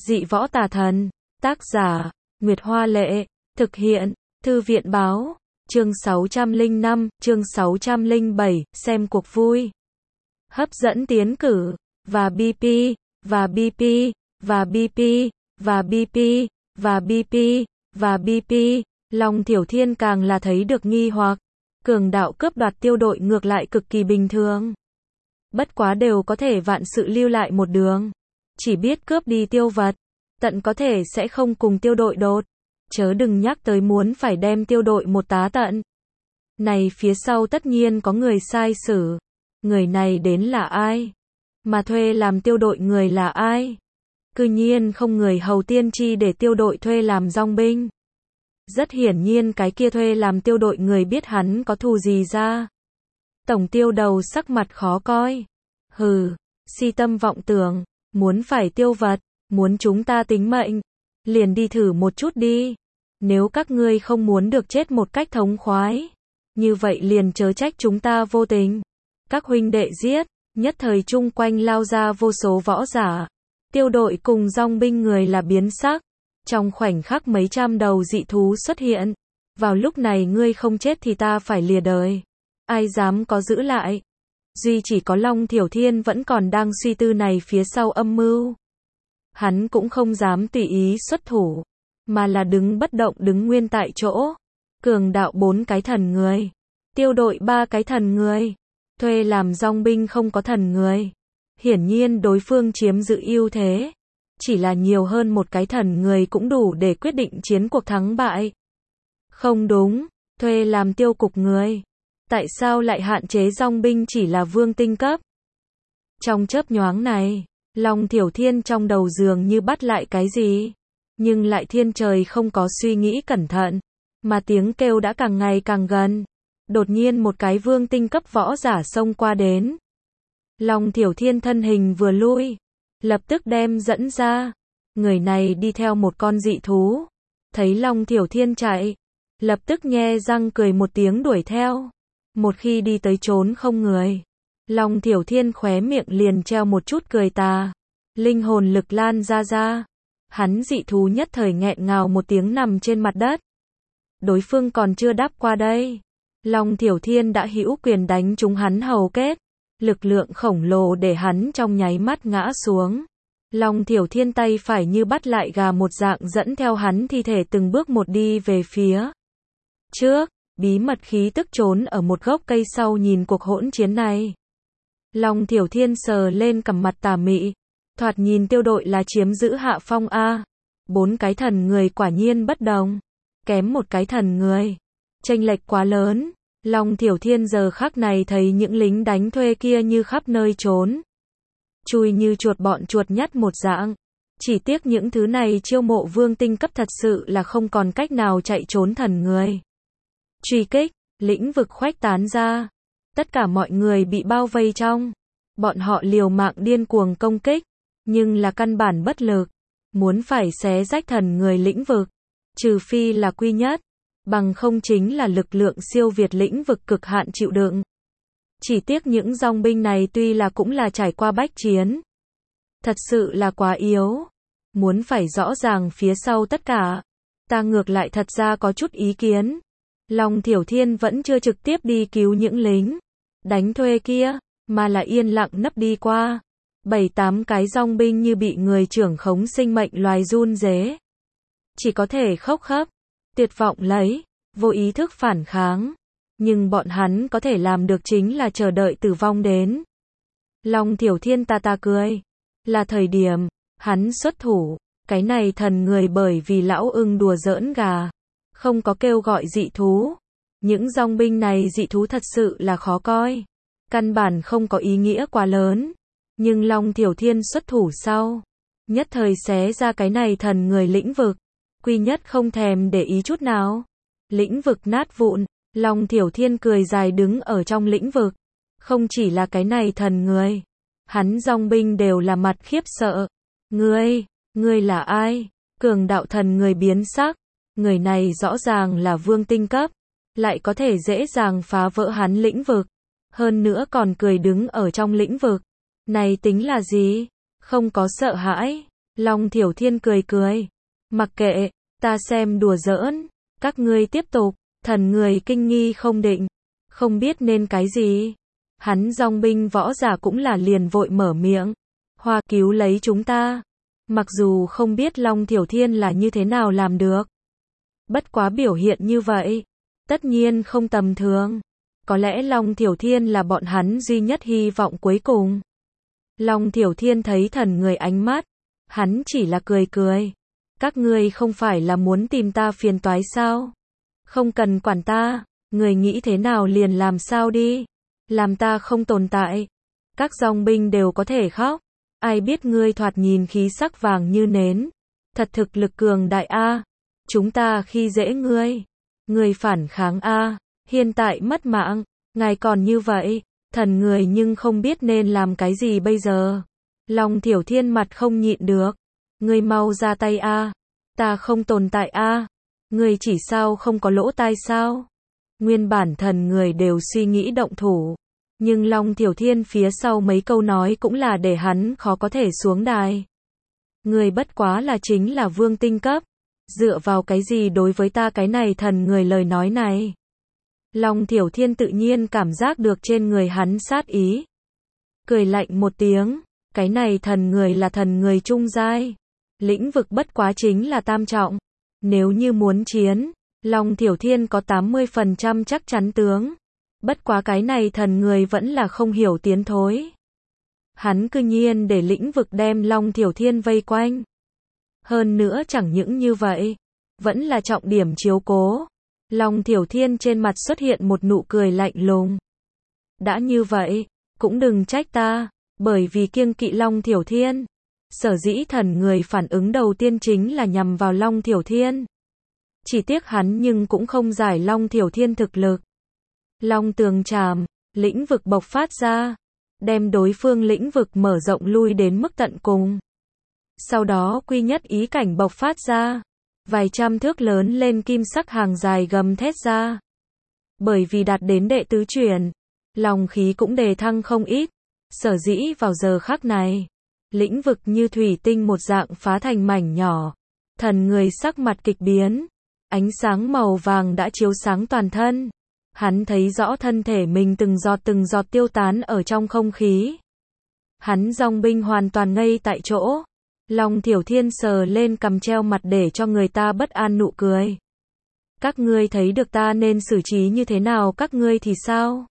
Dị võ tà thần. Tác giả, Nguyệt Hoa Lệ. Thực hiện, Thư viện Báo. Chương 605, chương 607, xem cuộc vui. Hấp dẫn tiến cử. Và BP, và BP, và BP, và BP, và BP, và BP. Long Thiểu Thiên càng là thấy được nghi hoặc. Cường đạo cướp đoạt tiêu đội ngược lại cực kỳ bình thường. Bất quá đều có thể vạn sự lưu lại một đường. Chỉ biết cướp đi tiêu vật. Tận có thể sẽ không cùng tiêu đội đột. Chớ đừng nhắc tới muốn phải đem tiêu đội một tá tận. Này phía sau tất nhiên có người sai sử. Người này đến là ai? Mà thuê làm tiêu đội người là ai? Cư nhiên không người hầu tiên tri để tiêu đội thuê làm dong binh. Rất hiển nhiên cái kia thuê làm tiêu đội người biết hắn có thù gì ra. Tổng tiêu đầu sắc mặt khó coi. Hừ, si tâm vọng tưởng, muốn phải tiêu vật, muốn chúng ta tính mệnh. Liền đi thử một chút đi. Nếu các ngươi không muốn được chết một cách thống khoái, như vậy liền chớ trách chúng ta vô tình. Các huynh đệ giết, nhất thời chung quanh lao ra vô số võ giả. Tiêu đội cùng dong binh người là biến sắc. Trong khoảnh khắc mấy trăm đầu dị thú xuất hiện. Vào lúc này ngươi không chết thì ta phải lìa đời. Ai dám có giữ lại. Duy chỉ có Long Thiểu Thiên vẫn còn đang suy tư này phía sau âm mưu. Hắn cũng không dám tùy ý xuất thủ. Mà là đứng bất động đứng nguyên tại chỗ. Cường đạo 4 cái thần người. Tiêu đội 3 cái thần người. Thuê làm dong binh không có thần người. Hiển nhiên đối phương chiếm giữ ưu thế. Chỉ là nhiều hơn một cái thần người cũng đủ để quyết định chiến cuộc thắng bại. Không đúng, thuê làm tiêu cục người. Tại sao lại hạn chế dong binh chỉ là vương tinh cấp? Trong chớp nhoáng này, Long Thiểu Thiên trong đầu dường như bắt lại cái gì. Nhưng lại thiên trời không có suy nghĩ cẩn thận. Mà tiếng kêu đã càng ngày càng gần. Đột nhiên một cái vương tinh cấp võ giả xông qua đến. Long Thiểu Thiên thân hình vừa lui. Lập tức đem dẫn ra. Người này đi theo một con dị thú. Thấy Long Thiểu Thiên chạy. Lập tức nhe răng cười một tiếng đuổi theo. Một khi đi tới trốn không người. Long Thiểu Thiên khóe miệng liền treo một chút cười tà. Linh hồn lực lan ra. Hắn dị thú nhất thời nghẹn ngào một tiếng nằm trên mặt đất. Đối phương còn chưa đáp qua đây. Long Thiểu Thiên đã hữu quyền đánh trúng hắn hầu kết. Lực lượng khổng lồ để hắn trong nháy mắt ngã xuống. Long Thiểu Thiên tay phải như bắt lại gà một dạng dẫn theo hắn thi thể từng bước một đi về phía trước, bí mật khí tức trốn ở một gốc cây sau nhìn cuộc hỗn chiến này. Long Thiểu Thiên sờ lên cằm mặt tà mị, thoạt nhìn tiêu đội là chiếm giữ hạ phong a. 4 cái thần người quả nhiên bất đồng, kém một cái thần người, chênh lệch quá lớn. Long Thiểu Thiên giờ khắc này thấy những lính đánh thuê kia như khắp nơi trốn. Chui như chuột bọn chuột nhắt một dạng. Chỉ tiếc những thứ này chiêu mộ vương tinh cấp thật sự là không còn cách nào chạy trốn thần người. Truy kích, lĩnh vực khuếch tán ra. Tất cả mọi người bị bao vây trong. Bọn họ liều mạng điên cuồng công kích. Nhưng là căn bản bất lực. Muốn phải xé rách thần người lĩnh vực. Trừ phi là quy nhất. Bằng không chính là lực lượng siêu việt lĩnh vực cực hạn chịu đựng. Chỉ tiếc những dong binh này tuy là cũng là trải qua bách chiến. Thật sự là quá yếu. Muốn phải rõ ràng phía sau tất cả. Ta ngược lại thật ra có chút ý kiến. Long Thiểu Thiên vẫn chưa trực tiếp đi cứu những lính đánh thuê kia, mà là yên lặng nấp đi qua. 7-8 cái dong binh như bị người trưởng khống sinh mệnh loài run rế. Chỉ có thể khóc khắp, tuyệt vọng lấy, vô ý thức phản kháng. Nhưng bọn hắn có thể làm được chính là chờ đợi tử vong đến. Long Thiểu Thiên ta cười. Là thời điểm, hắn xuất thủ. Cái này thần người bởi vì lão ưng đùa giỡn gà. Không có kêu gọi dị thú. Những dong binh này dị thú thật sự là khó coi. Căn bản không có ý nghĩa quá lớn. Nhưng Long Thiểu Thiên xuất thủ sau. Nhất thời xé ra cái này thần người lĩnh vực. Quy nhất không thèm để ý chút nào. Lĩnh vực nát vụn. Long Thiểu Thiên cười dài đứng ở trong lĩnh vực. Không chỉ là cái này thần người. Hắn dong binh đều là mặt khiếp sợ. Ngươi là ai? Cường đạo thần người biến sắc. Người này rõ ràng là vương tinh cấp. Lại có thể dễ dàng phá vỡ hắn lĩnh vực. Hơn nữa còn cười đứng ở trong lĩnh vực. Này tính là gì? Không có sợ hãi. Long Thiểu Thiên cười cười. Mặc kệ, ta xem đùa giỡn, các ngươi tiếp tục. Thần người kinh nghi không định, không biết nên cái gì. Hắn dòng binh võ giả cũng là liền vội mở miệng. Hoa cứu lấy chúng ta. Mặc dù không biết Long Thiểu Thiên là như thế nào làm được. Bất quá biểu hiện như vậy, tất nhiên không tầm thường. Có lẽ Long Thiểu Thiên là bọn hắn duy nhất hy vọng cuối cùng. Long Thiểu Thiên thấy thần người ánh mắt, hắn chỉ là cười cười. Các ngươi không phải là muốn tìm ta phiền toái sao? Không cần quản ta, người nghĩ thế nào liền làm sao đi. Làm ta không tồn tại. Các dòng binh đều có thể khóc. Ai biết ngươi thoạt nhìn khí sắc vàng như nến. Thật thực lực cường đại a. Chúng ta khi dễ ngươi. Ngươi phản kháng a. Hiện tại mất mạng. Ngài còn như vậy. Thần người nhưng không biết nên làm cái gì bây giờ. Long Thiểu Thiên mặt không nhịn được. Ngươi mau ra tay a. Ta không tồn tại a. Ngươi chỉ sao không có lỗ tai sao? Nguyên bản thần người đều suy nghĩ động thủ. Nhưng Long Thiểu Thiên phía sau mấy câu nói cũng là để hắn khó có thể xuống đài. Ngươi bất quá là chính là vương tinh cấp. Dựa vào cái gì đối với ta cái này thần người lời nói này? Long Thiểu Thiên tự nhiên cảm giác được trên người hắn sát ý. Cười lạnh một tiếng. Cái này thần người là thần người trung giai. Lĩnh vực bất quá chính là tam trọng. Nếu như muốn chiến, Long Thiểu Thiên có 80% chắc chắn tướng. Bất quá cái này thần người vẫn là không hiểu tiến thối. Hắn cư nhiên để lĩnh vực đem Long Thiểu Thiên vây quanh. Hơn nữa chẳng những như vậy, vẫn là trọng điểm chiếu cố. Long Thiểu Thiên trên mặt xuất hiện một nụ cười lạnh lùng. Đã như vậy, cũng đừng trách ta, bởi vì kiêng kỵ Long Thiểu Thiên. Sở dĩ thần người phản ứng đầu tiên chính là nhằm vào Long Thiểu Thiên. Chỉ tiếc hắn nhưng cũng không giải Long Thiểu Thiên thực lực. Long tường trảm, lĩnh vực bộc phát ra, đem đối phương lĩnh vực mở rộng lui đến mức tận cùng. Sau đó quy nhất ý cảnh bộc phát ra, vài trăm thước lớn lên kim sắc hàng dài gầm thét ra. Bởi vì đạt đến đệ tứ chuyển, lòng khí cũng đề thăng không ít, sở dĩ vào giờ khắc này, lĩnh vực như thủy tinh một dạng phá thành mảnh nhỏ. Thần người sắc mặt kịch biến, ánh sáng màu vàng đã chiếu sáng toàn thân. Hắn thấy rõ thân thể mình từng giọt tiêu tán ở trong không khí. Hắn dòng binh hoàn toàn ngây tại chỗ. Long Thiểu Thiên sờ lên cằm treo mặt để cho người ta bất an nụ cười. Các ngươi thấy được ta nên xử trí như thế nào, các ngươi thì sao?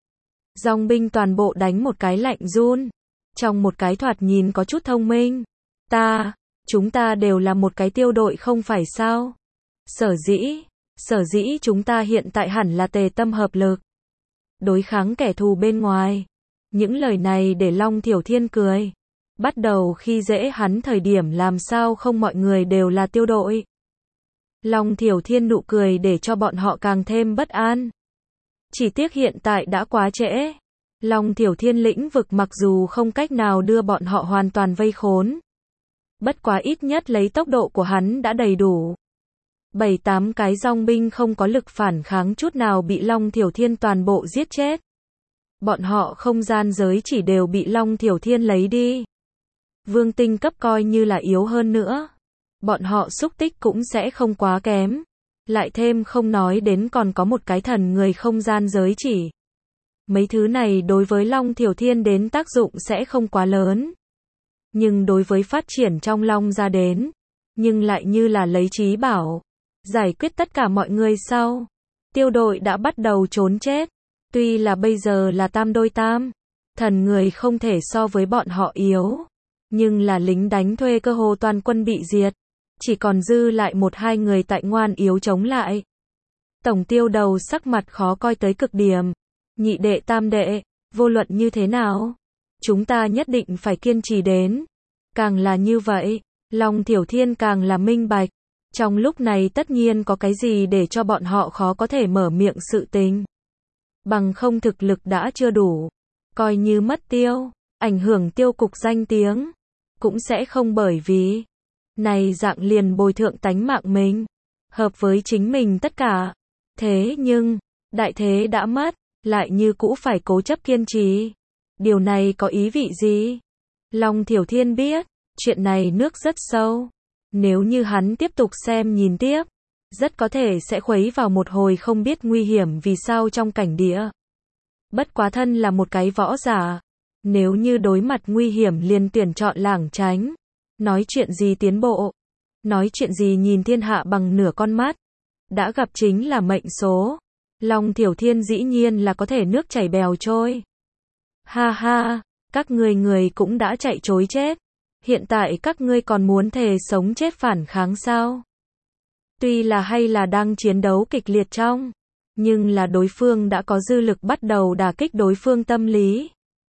Dòng binh toàn bộ đánh một cái lạnh run. Trong một cái thoạt nhìn có chút thông minh. Chúng ta đều là một cái tiêu đội không phải sao? Sở dĩ chúng ta hiện tại hẳn là tề tâm hợp lực. Đối kháng kẻ thù bên ngoài. Những lời này để Long Thiểu Thiên cười. Bắt đầu khi dễ hắn thời điểm làm sao không mọi người đều là tiêu đội. Long Thiểu Thiên nụ cười để cho bọn họ càng thêm bất an. Chỉ tiếc hiện tại đã quá trễ. Long Thiểu Thiên lĩnh vực mặc dù không cách nào đưa bọn họ hoàn toàn vây khốn. Bất quá ít nhất lấy tốc độ của hắn đã đầy đủ. 7-8 cái dòng binh không có lực phản kháng chút nào bị Long Thiểu Thiên toàn bộ giết chết. Bọn họ không gian giới chỉ đều bị Long Thiểu Thiên lấy đi. Vương tinh cấp coi như là yếu hơn nữa. Bọn họ xúc tích cũng sẽ không quá kém. Lại thêm không nói đến còn có một cái thần người không gian giới chỉ. Mấy thứ này đối với Long Thiểu Thiên đến tác dụng sẽ không quá lớn. Nhưng đối với phát triển trong Long ra đến, nhưng lại như là lấy trí bảo. Giải quyết tất cả mọi người sau. Tiêu đội đã bắt đầu trốn chết. Tuy là bây giờ là tam đôi tam. Thần người không thể so với bọn họ yếu. Nhưng là lính đánh thuê cơ hồ toàn quân bị diệt. Chỉ còn dư lại 1-2 người tại ngoan yếu chống lại. Tổng tiêu đầu sắc mặt khó coi tới cực điểm. Nhị đệ tam đệ, vô luận như thế nào? Chúng ta nhất định phải kiên trì đến. Càng là như vậy, Long Thiểu Thiên càng là minh bạch. Trong lúc này tất nhiên có cái gì để cho bọn họ khó có thể mở miệng sự tình. Bằng không thực lực đã chưa đủ. Coi như mất tiêu, ảnh hưởng tiêu cục danh tiếng. Cũng sẽ không bởi vì này dạng liền bồi thượng tánh mạng mình. Hợp với chính mình tất cả. Thế nhưng, đại thế đã mất, lại như cũ phải cố chấp kiên trì. Điều này có ý vị gì? Long Thiểu Thiên biết, Chuyện này nước rất sâu. Nếu như hắn tiếp tục xem nhìn tiếp, rất có thể sẽ khuấy vào một hồi không biết nguy hiểm vì sao trong cảnh địa. Bất quá thân là một cái võ giả. Nếu như đối mặt nguy hiểm liền tuyển chọn lảng tránh. Nói chuyện gì tiến bộ. Nói chuyện gì nhìn thiên hạ bằng nửa con mắt. Đã gặp chính là mệnh số. Long Thiểu Thiên dĩ nhiên là có thể nước chảy bèo trôi. Ha ha, các người cũng đã chạy trối chết. Hiện tại các ngươi còn muốn thề sống chết phản kháng sao? Tuy là hay là đang chiến đấu kịch liệt trong, nhưng là đối phương đã có dư lực bắt đầu đả kích đối phương tâm lý.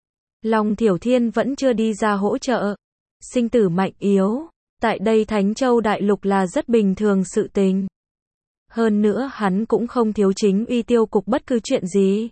Long Thiểu Thiên vẫn chưa đi ra hỗ trợ. Sinh tử mạnh yếu, tại đây Thánh Châu Đại Lục là rất bình thường sự tình. Hơn nữa hắn cũng không thiếu chính uy tiêu cục bất cứ chuyện gì.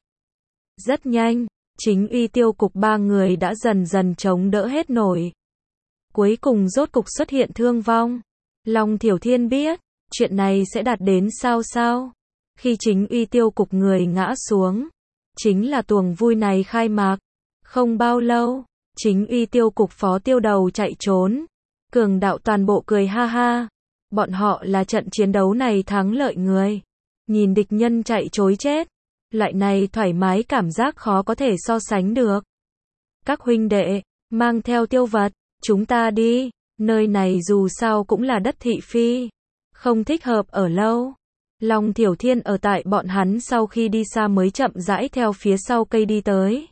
Rất nhanh, chính uy tiêu cục 3 người đã dần dần chống đỡ hết nổi. Cuối cùng rốt cục xuất hiện thương vong. Long Thiểu Thiên biết, chuyện này sẽ đạt đến sao. Khi chính uy tiêu cục người ngã xuống, chính là tuồng vui này khai mạc. Không bao lâu, chính uy tiêu cục phó tiêu đầu chạy trốn. Cường đạo toàn bộ cười ha ha. Bọn họ là trận chiến đấu này thắng lợi người. Nhìn địch nhân chạy trối chết. Loại này thoải mái cảm giác khó có thể so sánh được. Các huynh đệ, mang theo tiêu vật, chúng ta đi. Nơi này dù sao cũng là đất thị phi. Không thích hợp ở lâu. Long Thiểu Thiên ở tại bọn hắn sau khi đi xa mới chậm rãi theo phía sau cây đi tới.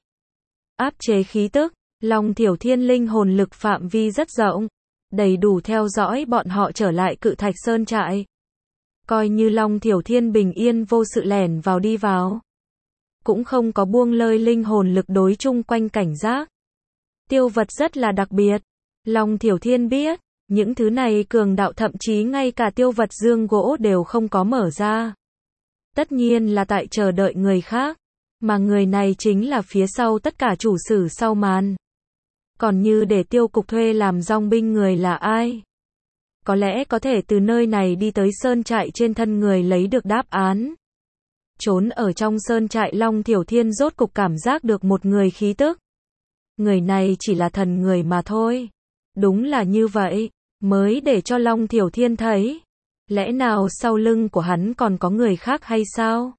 Áp chế khí tức, Long Thiểu Thiên linh hồn lực phạm vi rất rộng. Đầy đủ theo dõi bọn họ trở lại Cự Thạch Sơn trại. Coi như Long Thiểu Thiên bình yên vô sự lẻn vào đi vào. Cũng không có buông lơi linh hồn lực đối chung quanh cảnh giác. Tiêu vật rất là đặc biệt. Long Thiểu Thiên biết, những thứ này cường đạo thậm chí ngay cả tiêu vật dương gỗ đều không có mở ra. Tất nhiên là tại chờ đợi người khác. Mà người này chính là phía sau tất cả chủ sử sau màn. Còn như để tiêu cục thuê làm dòng binh người là ai? Có lẽ có thể từ nơi này đi tới sơn trại trên thân người lấy được đáp án. Trốn ở trong sơn trại Long Thiểu Thiên rốt cục cảm giác được một người khí tức. Người này chỉ là thần người mà thôi. Đúng là như vậy, mới để cho Long Thiểu Thiên thấy. Lẽ nào sau lưng của hắn còn có người khác hay sao?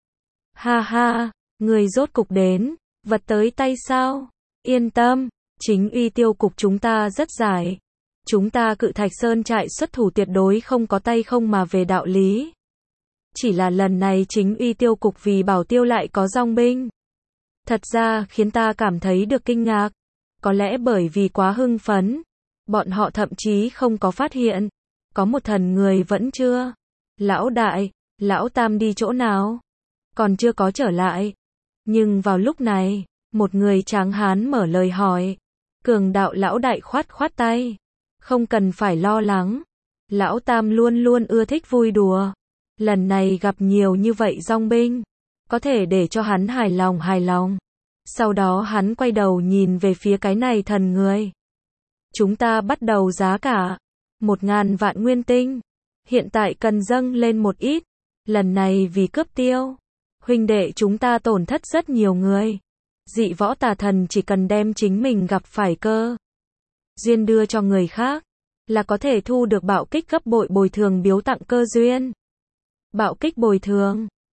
Ha ha, người rốt cục đến, vật tới tay sao? Yên tâm. Chính uy tiêu cục chúng ta rất giải. Chúng ta Cự Thạch Sơn trại xuất thủ tuyệt đối không có tay không mà về đạo lý. Chỉ là lần này chính uy tiêu cục vì bảo tiêu lại có dòng binh. Thật ra khiến ta cảm thấy được kinh ngạc. Có lẽ bởi vì quá hưng phấn. Bọn họ thậm chí không có phát hiện. Có một thần người vẫn chưa. Lão đại, lão tam đi chỗ nào? Còn chưa có trở lại. Nhưng vào lúc này, một người tráng hán mở lời hỏi. Cường đạo lão đại khoát tay. Không cần phải lo lắng. Lão tam luôn luôn ưa thích vui đùa. Lần này gặp nhiều như vậy dòng binh. Có thể để cho hắn hài lòng. Sau đó hắn quay đầu nhìn về phía cái này thần người. Chúng ta bắt đầu giá cả. 1000 vạn nguyên tinh. Hiện tại cần dâng lên một ít. Lần này vì cướp tiêu. Huynh đệ chúng ta tổn thất rất nhiều người. Dị võ tà thần chỉ cần đem chính mình gặp phải cơ duyên đưa cho người khác, là có thể thu được bạo kích gấp bội bồi thường biếu tặng cơ duyên. Bạo kích bồi thường,